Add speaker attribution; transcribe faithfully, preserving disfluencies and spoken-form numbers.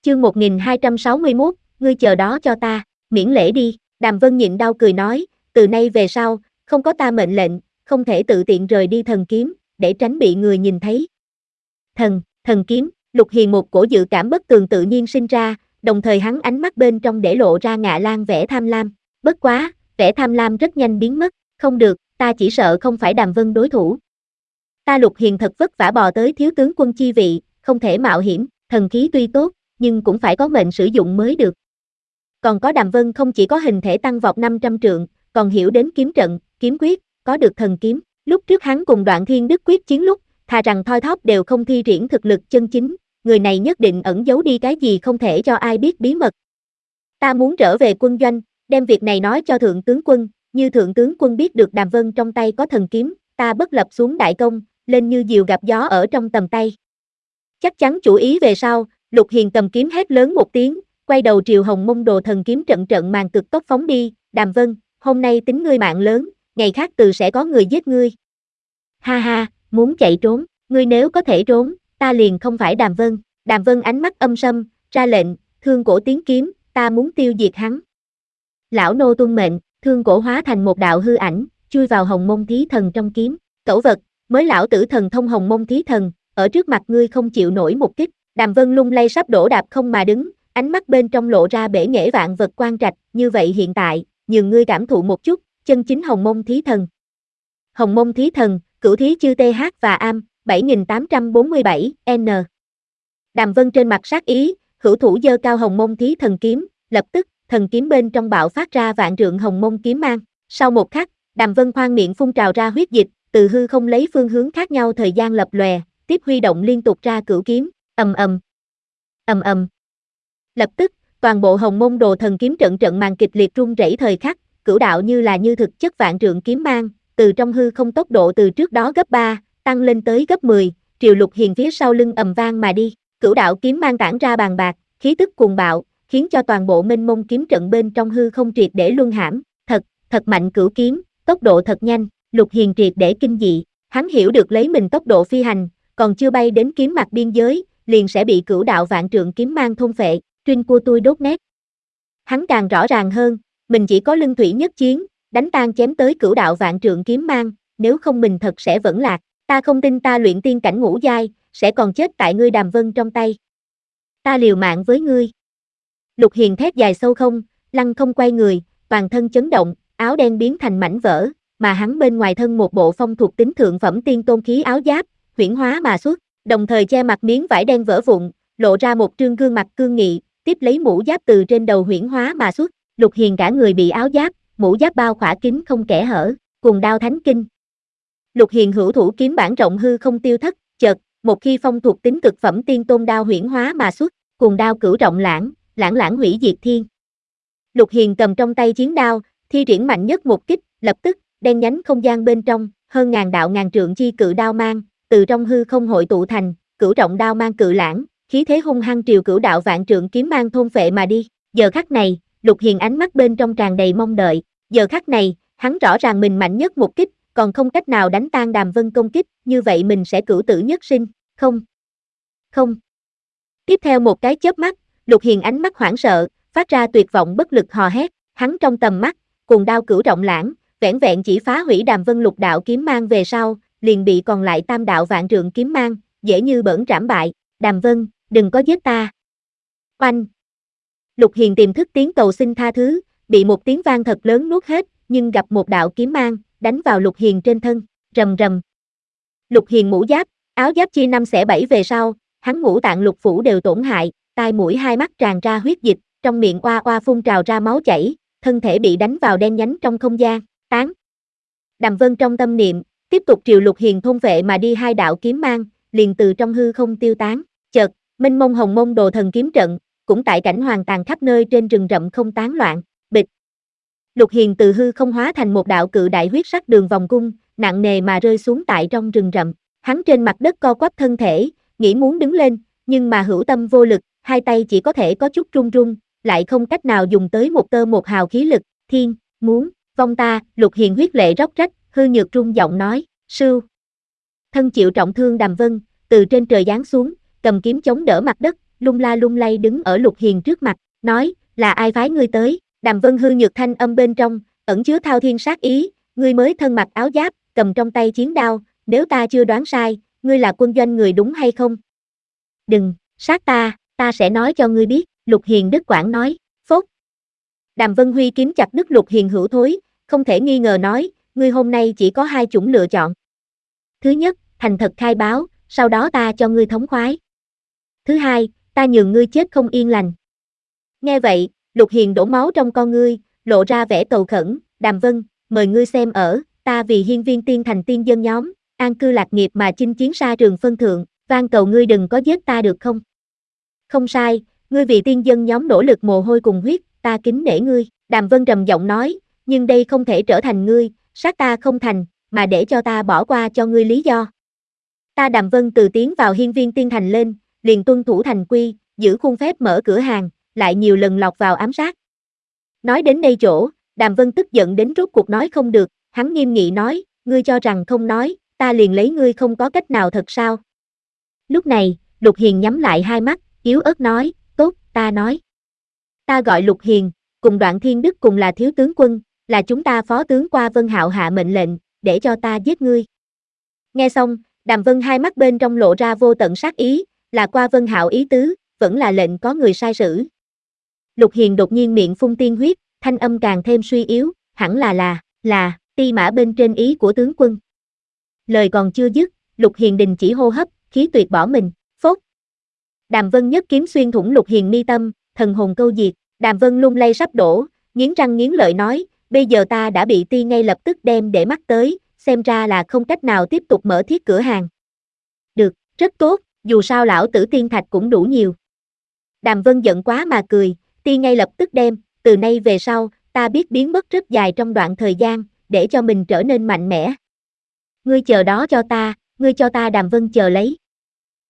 Speaker 1: Chương một nghìn hai trăm sáu mươi mốt, ngươi chờ đó cho ta, miễn lễ đi, Đàm Vân nhịn đau cười nói, từ nay về sau, không có ta mệnh lệnh, không thể tự tiện rời đi thần kiếm, để tránh bị người nhìn thấy. Thần, thần kiếm, Lục Hiền một cổ dự cảm bất tường tự nhiên sinh ra, đồng thời hắn ánh mắt bên trong để lộ ra ngạ lan vẻ tham lam, bất quá, vẻ tham lam rất nhanh biến mất, không được, ta chỉ sợ không phải Đàm Vân đối thủ. Ta Lục Hiền thật vất vả bò tới thiếu tướng quân chi vị, không thể mạo hiểm, thần khí tuy tốt, nhưng cũng phải có mệnh sử dụng mới được. Còn có Đàm Vân không chỉ có hình thể tăng vọt năm trăm trượng, còn hiểu đến kiếm trận, kiếm quyết, có được thần kiếm. Lúc trước hắn cùng Đoạn Thiên Đức quyết chiến lúc, thà rằng thoi thóp đều không thi triển thực lực chân chính, người này nhất định ẩn giấu đi cái gì không thể cho ai biết bí mật. Ta muốn trở về quân doanh, đem việc này nói cho thượng tướng quân, như thượng tướng quân biết được Đàm Vân trong tay có thần kiếm, ta bất lập xuống đại công, lên như diều gặp gió ở trong tầm tay. Chắc chắn chủ ý về sau, Lục Hiền cầm kiếm hét lớn một tiếng, quay đầu triều Hồng Mông Đồ thần kiếm trận trận màn cực tốc phóng đi, Đàm Vân, hôm nay tính ngươi mạng lớn, ngày khác từ sẽ có người giết ngươi. Ha ha, muốn chạy trốn, ngươi nếu có thể trốn, ta liền không phải Đàm Vân. Đàm Vân ánh mắt âm sâm, ra lệnh, thương cổ tiến kiếm, ta muốn tiêu diệt hắn. Lão nô tuân mệnh, thương cổ hóa thành một đạo hư ảnh, chui vào Hồng Mông Thí Thần trong kiếm, cẩu vật, mới lão tử thần thông Hồng Mông Thí Thần, ở trước mặt ngươi không chịu nổi một kích. Đàm Vân lung lay sắp đổ đạp không mà đứng, ánh mắt bên trong lộ ra bể nghệ vạn vật quan trạch, như vậy hiện tại, nhường ngươi cảm thụ một chút, chân chính Hồng Mông Thí Thần. Hồng Mông Thí Thần, Cửu Thí Chư Th và Am, bảy nghìn tám trăm bốn mươi bảy, N. Đàm Vân trên mặt sát ý, hữu thủ giơ cao Hồng Mông Thí Thần kiếm, lập tức, thần kiếm bên trong bạo phát ra vạn trượng Hồng Mông kiếm mang. Sau một khắc, Đàm Vân khoan miệng phun trào ra huyết dịch, từ hư không lấy phương hướng khác nhau thời gian lập lòe, tiếp huy động liên tục ra cửu kiếm, ầm ầm, ầm ầm. Lập tức, toàn bộ Hồng Mông Đồ thần kiếm trận trận màn kịch liệt rung rẩy thời khắc, cửu đạo như là như thực chất vạn trượng kiếm mang, từ trong hư không tốc độ từ trước đó gấp ba, tăng lên tới gấp mười, triều Lục Hiền phía sau lưng ầm vang mà đi, cửu đạo kiếm mang tản ra bàn bạc, khí tức cuồng bạo, khiến cho toàn bộ mênh mông kiếm trận bên trong hư không triệt để luân hãm, thật, thật mạnh cửu kiếm, tốc độ thật nhanh, Lục Hiền triệt để kinh dị, hắn hiểu được lấy mình tốc độ phi hành, còn chưa bay đến kiếm mặt biên giới, liền sẽ bị cửu đạo vạn trượng kiếm mang thôn phệ, trinh cua tôi đốt nét. Hắn càng rõ ràng hơn, mình chỉ có lưng thủy nhất chiến, đánh tan chém tới cửu đạo vạn trượng kiếm mang, nếu không mình thật sẽ vẫn lạc, ta không tin ta luyện tiên cảnh ngũ giai, sẽ còn chết tại ngươi Đàm Vân trong tay. Ta liều mạng với ngươi. Lục Hiền thét dài sâu không, lăng không quay người, toàn thân chấn động, áo đen biến thành mảnh vỡ, mà hắn bên ngoài thân một bộ phong thuộc tính thượng phẩm tiên tôn khí áo giáp, huyễn hóa mà xuất, đồng thời che mặt miếng vải đen vỡ vụn, lộ ra một trương gương mặt cương nghị, tiếp lấy mũ giáp từ trên đầu huyễn hóa mà xuất, Lục Hiền cả người bị áo giáp, mũ giáp bao khỏa kín không kẽ hở, cùng đao thánh kinh. Lục Hiền hữu thủ kiếm bản rộng hư không tiêu thất, chợt, một khi phong thuộc tính cực phẩm tiên tôn đao huyễn hóa mà xuất, cùng đao cửu trọng lãng, lãng lãng hủy diệt thiên. Lục Hiền cầm trong tay chiến đao, thi triển mạnh nhất một kích, lập tức, đen nhánh không gian bên trong, hơn ngàn đạo ngàn trượng chi cự đao mang, từ trong hư không hội tụ thành, cửu trọng đao mang cự lãng, khí thế hung hăng triều cửu đạo vạn trượng kiếm mang thôn phệ mà đi. Giờ khắc này, Lục Hiền ánh mắt bên trong tràn đầy mong đợi, giờ khắc này, hắn rõ ràng mình mạnh nhất một kích, còn không cách nào đánh tan Đàm Vân công kích, như vậy mình sẽ cửu tử nhất sinh, không, không. Tiếp theo một cái chớp mắt, Lục Hiền ánh mắt hoảng sợ, phát ra tuyệt vọng bất lực hò hét, hắn trong tầm mắt, cùng đao cửu trọng lãng, vẻn vẹn chỉ phá hủy Đàm Vân lục đạo kiếm mang về sau, liền bị còn lại tam đạo vạn trượng kiếm mang, dễ như bỡn trảm bại, Đàm Vân, đừng có giết ta. Oanh! Lục Hiền tiềm thức tiếng cầu xin tha thứ, bị một tiếng vang thật lớn nuốt hết, nhưng gặp một đạo kiếm mang, đánh vào Lục Hiền trên thân, rầm rầm. Lục Hiền mũ giáp, áo giáp chia năm xẻ bảy về sau, hắn ngũ tạng lục phủ đều tổn hại, tai mũi hai mắt tràn ra huyết dịch, trong miệng oa oa phun trào ra máu chảy, thân thể bị đánh vào đen nhánh trong không gian, tán. Đàm Vân trong tâm niệm, tiếp tục triều Lục Hiền thôn vệ mà đi hai đạo kiếm mang, liền từ trong hư không tiêu tán, chợt, mênh mông Hồng Mông Đồ thần kiếm trận, cũng tại cảnh hoàng tàn khắp nơi trên rừng rậm không tán loạn, bịch. Lục Hiền từ hư không hóa thành một đạo cự đại huyết sắc đường vòng cung, nặng nề mà rơi xuống tại trong rừng rậm, hắn trên mặt đất co quắp thân thể, nghĩ muốn đứng lên, nhưng mà hữu tâm vô lực, hai tay chỉ có thể có chút run run, lại không cách nào dùng tới một tơ một hào khí lực, thiên, muốn, vong ta, Lục Hiền huyết lệ róc rách, hư nhược run giọng nói, sưu. Thân chịu trọng thương Đàm Vân, từ trên trời giáng xuống, cầm kiếm chống đỡ mặt đất, lung la lung lay đứng ở Lục Hiền trước mặt, nói, là ai phái ngươi tới? Đàm Vân hư nhược thanh âm bên trong, ẩn chứa thao thiên sát ý, ngươi mới thân mặc áo giáp, cầm trong tay chiến đao, nếu ta chưa đoán sai, ngươi là quân doanh người đúng hay không? Đừng, sát ta, ta sẽ nói cho ngươi biết, Lục Hiền đứt quãng nói, phốt. Đàm Vân Huy kiếm chặt đứt Lục Hiền hữu thối, không thể nghi ngờ nói, ngươi hôm nay chỉ có hai chủng lựa chọn. Thứ nhất, thành thật khai báo, sau đó ta cho ngươi thống khoái. Thứ hai, ta nhường ngươi chết không yên lành. Nghe vậy, Lục Hiền đổ máu trong con ngươi, lộ ra vẻ cầu khẩn, Đàm Vân, mời ngươi xem ở, ta vì hiên viên tiên thành tiên dân nhóm, an cư lạc nghiệp mà chinh chiến xa trường phân thượng, van cầu ngươi đừng có giết ta được không? Không sai, ngươi vì tiên dân nhóm nỗ lực mồ hôi cùng huyết, ta kính nể ngươi, Đàm Vân trầm giọng nói, nhưng đây không thể trở thành ngươi, sát ta không thành, mà để cho ta bỏ qua cho ngươi lý do. Ta Đàm Vân từ tiến vào hiên viên tiên thành lên, liền tuân thủ thành quy, giữ khuôn phép mở cửa hàng, lại nhiều lần lọt vào ám sát. Nói đến đây chỗ, Đàm Vân tức giận đến rốt cuộc nói không được, hắn nghiêm nghị nói, ngươi cho rằng không nói, ta liền lấy ngươi không có cách nào thật sao? Lúc này, Lục Hiền nhắm lại hai mắt, yếu ớt nói, tốt, ta nói. Ta gọi Lục Hiền, cùng Đoạn Thiên Đức cùng là thiếu tướng quân, là chúng ta phó tướng qua Vân Hạo hạ mệnh lệnh, để cho ta giết ngươi. Nghe xong, Đàm Vân hai mắt bên trong lộ ra vô tận sát ý, là qua Vân Hạo ý tứ, vẫn là lệnh có người sai sử. Lục Hiền đột nhiên miệng phun tiên huyết, thanh âm càng thêm suy yếu, hẳn là là, là, ti mã bên trên ý của tướng quân. Lời còn chưa dứt, Lục Hiền đình chỉ hô hấp, khí tuyệt bỏ mình, phốt. Đàm Vân nhất kiếm xuyên thủng Lục Hiền mi tâm, thần hồn câu diệt, Đàm Vân lung lay sắp đổ, nghiến răng nghiến lợi nói, bây giờ ta đã bị ti ngay lập tức đem để mắt tới, xem ra là không cách nào tiếp tục mở thiết cửa hàng. Được, rất tốt, dù sao lão tử tiên thạch cũng đủ nhiều. Đàm Vân giận quá mà cười, ti ngay lập tức đem, từ nay về sau, ta biết biến mất rất dài trong đoạn thời gian, để cho mình trở nên mạnh mẽ. Ngươi chờ đó cho ta, ngươi cho ta Đàm Vân chờ lấy.